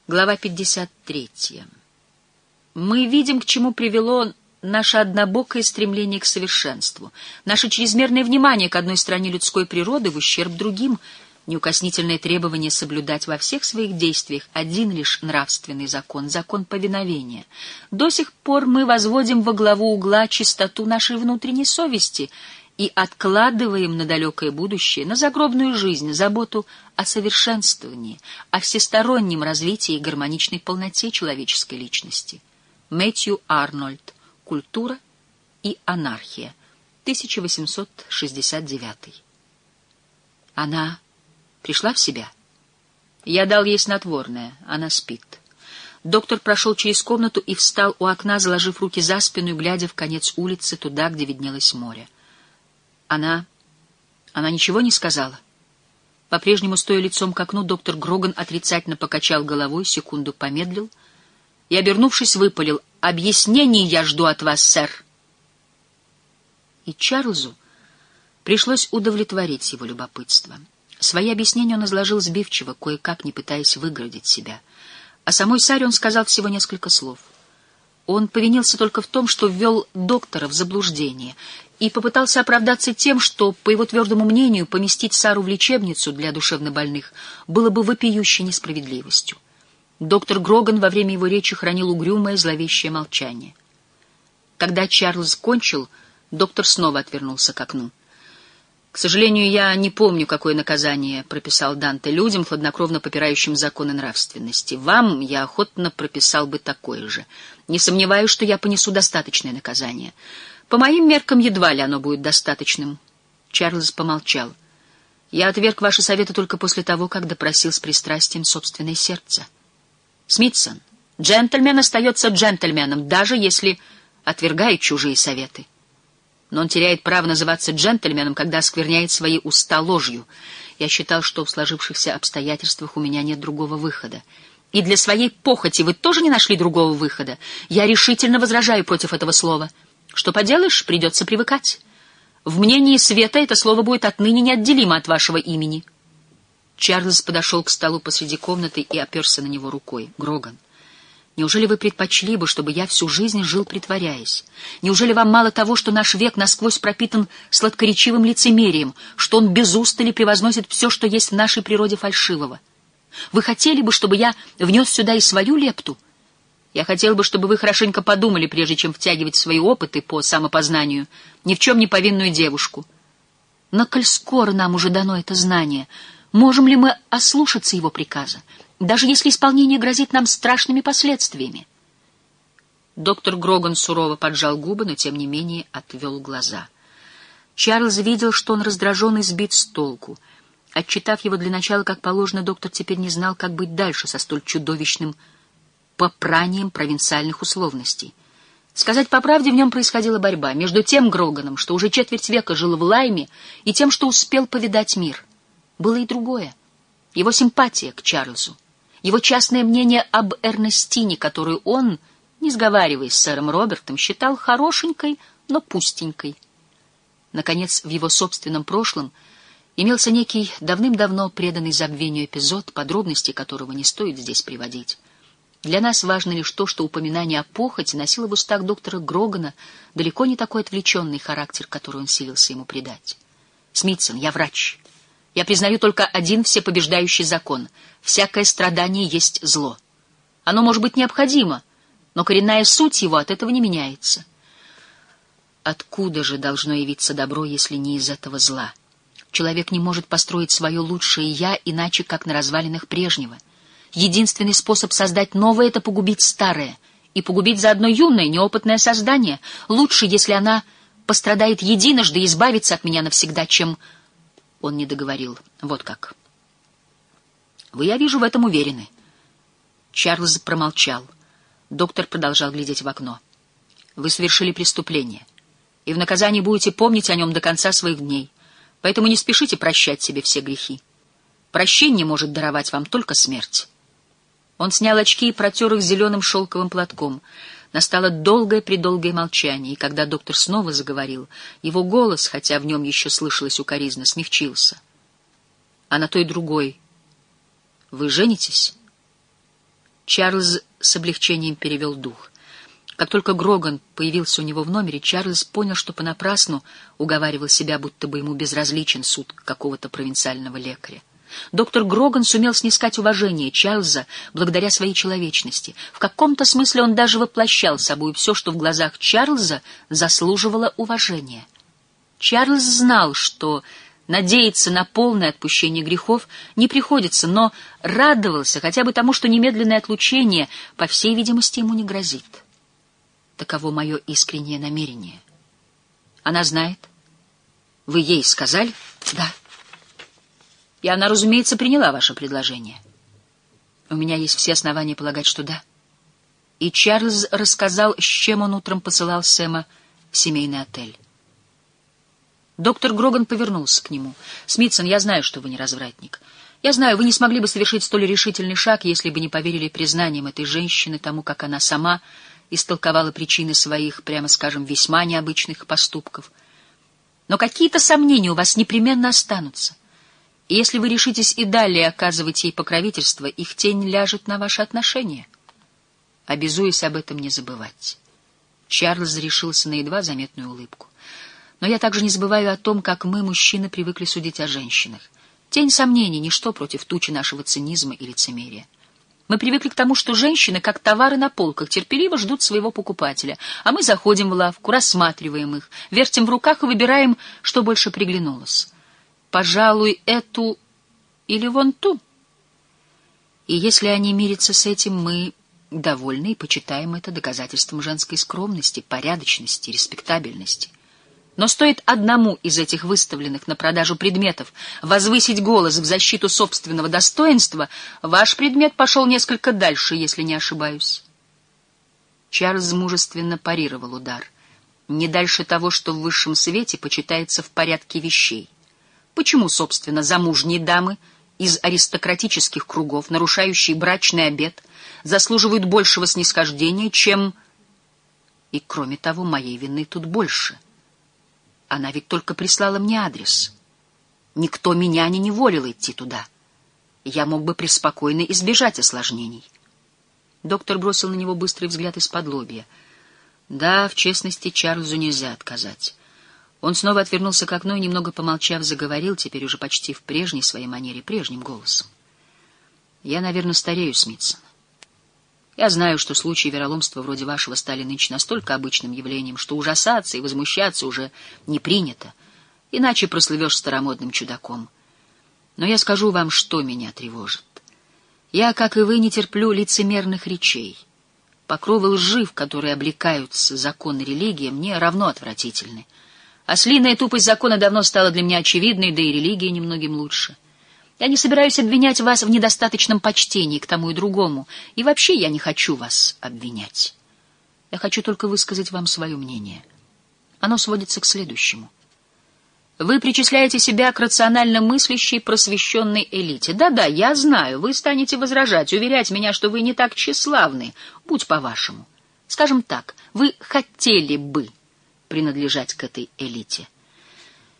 Глава 53. Мы видим, к чему привело наше однобокое стремление к совершенству, наше чрезмерное внимание к одной стороне людской природы в ущерб другим, неукоснительное требование соблюдать во всех своих действиях один лишь нравственный закон, закон повиновения. До сих пор мы возводим во главу угла чистоту нашей внутренней совести и откладываем на далекое будущее, на загробную жизнь, заботу о совершенствовании, о всестороннем развитии и гармоничной полноте человеческой личности. Мэтью Арнольд. Культура и анархия. 1869. Она пришла в себя. Я дал ей снотворное. Она спит. Доктор прошел через комнату и встал у окна, заложив руки за спину и глядя в конец улицы, туда, где виднелось море. Она ничего не сказала. По-прежнему, стоя лицом к окну, доктор Гроган отрицательно покачал головой, секунду помедлил и, обернувшись, выпалил: «Объяснений я жду от вас, сэр». И Чарльзу пришлось удовлетворить его любопытство. Свои объяснения он изложил сбивчиво, кое-как не пытаясь выгородить себя. О самой Саре он сказал всего несколько слов. Он повинился только в том, что ввел доктора в заблуждение, и попытался оправдаться тем, что, по его твердому мнению, поместить Сару в лечебницу для душевнобольных было бы вопиющей несправедливостью. Доктор Гроган во время его речи хранил угрюмое, зловещее молчание. Когда Чарльз кончил, доктор снова отвернулся к окну. «К сожалению, я не помню, какое наказание прописал Данте людям, хладнокровно попирающим законы нравственности. Вам я охотно прописал бы такое же. Не сомневаюсь, что я понесу достаточное наказание. По моим меркам, едва ли оно будет достаточным». Чарльз помолчал. «Я отверг ваши советы только после того, как допросил с пристрастием собственное сердце. Смитсон, джентльмен остается джентльменом, даже если отвергает чужие советы. Но он теряет право называться джентльменом, когда оскверняет свои уста ложью. Я считал, что в сложившихся обстоятельствах у меня нет другого выхода. И для своей похоти вы тоже не нашли другого выхода. Я решительно возражаю против этого слова. Что поделаешь, придется привыкать. В мнении света это слово будет отныне неотделимо от вашего имени». Чарльз подошел к столу посреди комнаты и оперся на него рукой. «Гроган, неужели вы предпочли бы, чтобы я всю жизнь жил притворяясь? Неужели вам мало того, что наш век насквозь пропитан сладкоречивым лицемерием, что он без устали превозносит все, что есть в нашей природе фальшивого? Вы хотели бы, чтобы я внес сюда и свою лепту? Я хотел бы, чтобы вы хорошенько подумали, прежде чем втягивать в свои опыты по самопознанию ни в чем не повинную девушку. Но коль скоро нам уже дано это знание, можем ли мы ослушаться его приказа, даже если исполнение грозит нам страшными последствиями?» Доктор Гроган сурово поджал губы, но тем не менее отвел глаза. Чарльз видел, что он раздражен и сбит с толку. Отчитав его для начала как положено, доктор теперь не знал, как быть дальше со столь чудовищным попранием провинциальных условностей. Сказать по правде, в нем происходила борьба между тем Гроганом, что уже четверть века жил в Лайме, и тем, что успел повидать мир. Было и другое. Его симпатия к Чарльзу, его частное мнение об Эрнестине, которую он, не сговариваясь с сэром Робертом, считал хорошенькой, но пустенькой. Наконец, в его собственном прошлом имелся некий давным-давно преданный забвению эпизод, подробности которого не стоит здесь приводить. Для нас важно лишь то, что упоминание о похоти носило в устах доктора Грогана далеко не такой отвлеченный характер, который он силился ему придать. «Смитсон, я врач. Я признаю только один всепобеждающий закон. Всякое страдание есть зло. Оно может быть необходимо, но коренная суть его от этого не меняется. Откуда же должно явиться добро, если не из этого зла? Человек не может построить свое лучшее «я» иначе, как на развалинах прежнего. Единственный способ создать новое — это погубить старое, и погубить заодно юное, неопытное создание. Лучше, если она пострадает единожды и избавится от меня навсегда, чем... Он не договорил. Вот как. Вы, я вижу, в этом уверены. Чарльз промолчал. Доктор продолжал глядеть в окно. Вы совершили преступление, и в наказании будете помнить о нем до конца своих дней. Поэтому не спешите прощать себе все грехи. Прощение может даровать вам только смерть. Он снял очки и протер их зеленым шелковым платком. Настало долгое-предолгое молчание, и когда доктор снова заговорил, его голос, хотя в нем еще слышалась укоризна, смягчился. — А на той другой вы женитесь? Чарльз с облегчением перевел дух. Как только Гроган появился у него в номере, Чарльз понял, что понапрасну уговаривал себя, будто бы ему безразличен суд какого-то провинциального лекаря. Доктор Гроган сумел снискать уважение Чарльза благодаря своей человечности. В каком-то смысле он даже воплощал собой все, что в глазах Чарльза заслуживало уважения. Чарльз знал, что надеяться на полное отпущение грехов не приходится, но радовался хотя бы тому, что немедленное отлучение, по всей видимости, ему не грозит. Таково мое искреннее намерение. Она знает? Вы ей сказали? Да. И она, разумеется, приняла ваше предложение. У меня есть все основания полагать, что да. И Чарльз рассказал, с чем он утром посылал Сэма в семейный отель. Доктор Гроган повернулся к нему. «Смитсон, я знаю, что вы не развратник. Я знаю, вы не смогли бы совершить столь решительный шаг, если бы не поверили признаниям этой женщины, тому, как она сама истолковала причины своих, прямо скажем, весьма необычных поступков. Но какие-то сомнения у вас непременно останутся. И если вы решитесь и далее оказывать ей покровительство, их тень ляжет на ваши отношения. Обязуюсь об этом не забывать». Чарльз решился на едва заметную улыбку. «Но я также не забываю о том, как мы, мужчины, привыкли судить о женщинах. Тень сомнений — ничто против тучи нашего цинизма и лицемерия. Мы привыкли к тому, что женщины, как товары на полках, терпеливо ждут своего покупателя, а мы заходим в лавку, рассматриваем их, вертим в руках и выбираем, что больше приглянулось. Пожалуй, эту или вон ту. И если они мирятся с этим, мы довольны и почитаем это доказательством женской скромности, порядочности, респектабельности. Но стоит одному из этих выставленных на продажу предметов возвысить голос в защиту собственного достоинства, ваш предмет пошел несколько дальше, если не ошибаюсь». Чарльз мужественно парировал удар. «Не дальше того, что в высшем свете почитается в порядке вещей. Почему, собственно, замужние дамы из аристократических кругов, нарушающие брачный обет, заслуживают большего снисхождения, чем... И, кроме того, моей вины тут больше. Она ведь только прислала мне адрес. Никто меня не неволил идти туда. Я мог бы преспокойно избежать осложнений». Доктор бросил на него быстрый взгляд из-подлобья. Да, в честности Чарльзу нельзя отказать. Он снова отвернулся к окну и, немного помолчав, заговорил, теперь уже почти в прежней своей манере, прежним голосом. «Я, наверное, старею, Смитсон. Я знаю, что случаи вероломства вроде вашего стали нынче настолько обычным явлением, что ужасаться и возмущаться уже не принято, иначе прослывешь старомодным чудаком. Но я скажу вам, что меня тревожит. Я, как и вы, не терплю лицемерных речей. Покровы лжи, в которые облекаются законы религии, мне равно отвратительны. Ослиная тупость закона давно стала для меня очевидной, да и религия немногим лучше. Я не собираюсь обвинять вас в недостаточном почтении к тому и другому, и вообще я не хочу вас обвинять. Я хочу только высказать вам свое мнение. Оно сводится к следующему. Вы причисляете себя к рационально мыслящей, просвещенной элите. Да-да, я знаю, вы станете возражать, уверять меня, что вы не так тщеславны, будь по-вашему. Скажем так, вы хотели бы принадлежать к этой элите.